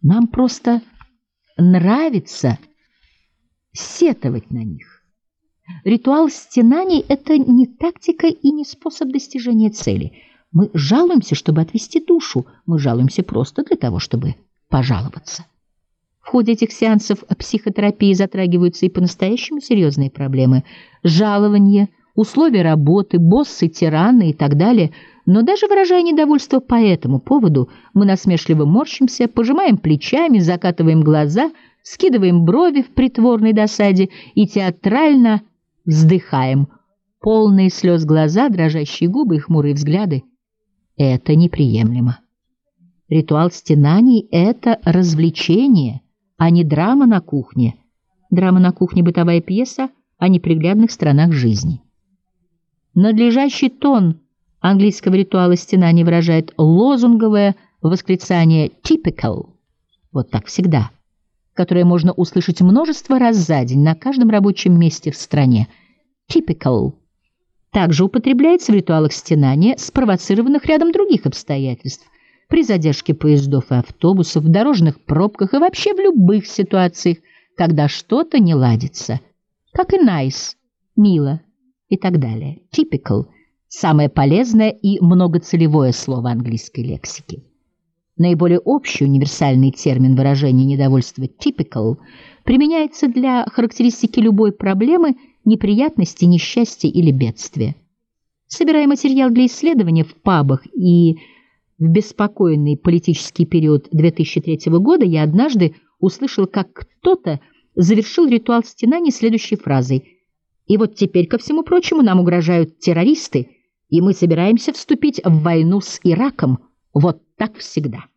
Нам просто нравится сетовать на них. Ритуал стенаний — это не тактика и не способ достижения цели. Мы жалуемся, чтобы отвести душу. Мы жалуемся просто для того, чтобы пожаловаться. В ходе этих сеансов психотерапии затрагиваются и по-настоящему серьезные проблемы. Жалование, условия работы, боссы, тираны и так далее. Но даже выражая недовольство по этому поводу, мы насмешливо морщимся, пожимаем плечами, закатываем глаза, скидываем брови в притворной досаде и театрально вздыхаем. Полные слез глаза, дрожащие губы и хмурые взгляды. Это неприемлемо. Ритуал стенаний — это развлечение, а не драма на кухне. Драма на кухне — бытовая пьеса о неприглядных сторонах жизни. Надлежащий тон английского ритуала стенаний выражает лозунговое восклицание «typical», вот так всегда, которое можно услышать множество раз за день на каждом рабочем месте в стране. «Typical» также употребляется в ритуалах стенания, спровоцированных рядом других обстоятельств, при задержке поездов и автобусов, в дорожных пробках и вообще в любых ситуациях, когда что-то не ладится. Как и nice, мило и так далее. Typical – самое полезное и многоцелевое слово английской лексики. Наиболее общий универсальный термин выражения недовольства typical применяется для характеристики любой проблемы, неприятности, несчастья или бедствия. Собирая материал для исследования в пабах и в беспокойный политический период 2003 года, я однажды услышал, как кто-то завершил ритуал стенаний следующей фразой: «И вот теперь, ко всему прочему, нам угрожают террористы, и мы собираемся вступить в войну с Ираком. Вот так всегда».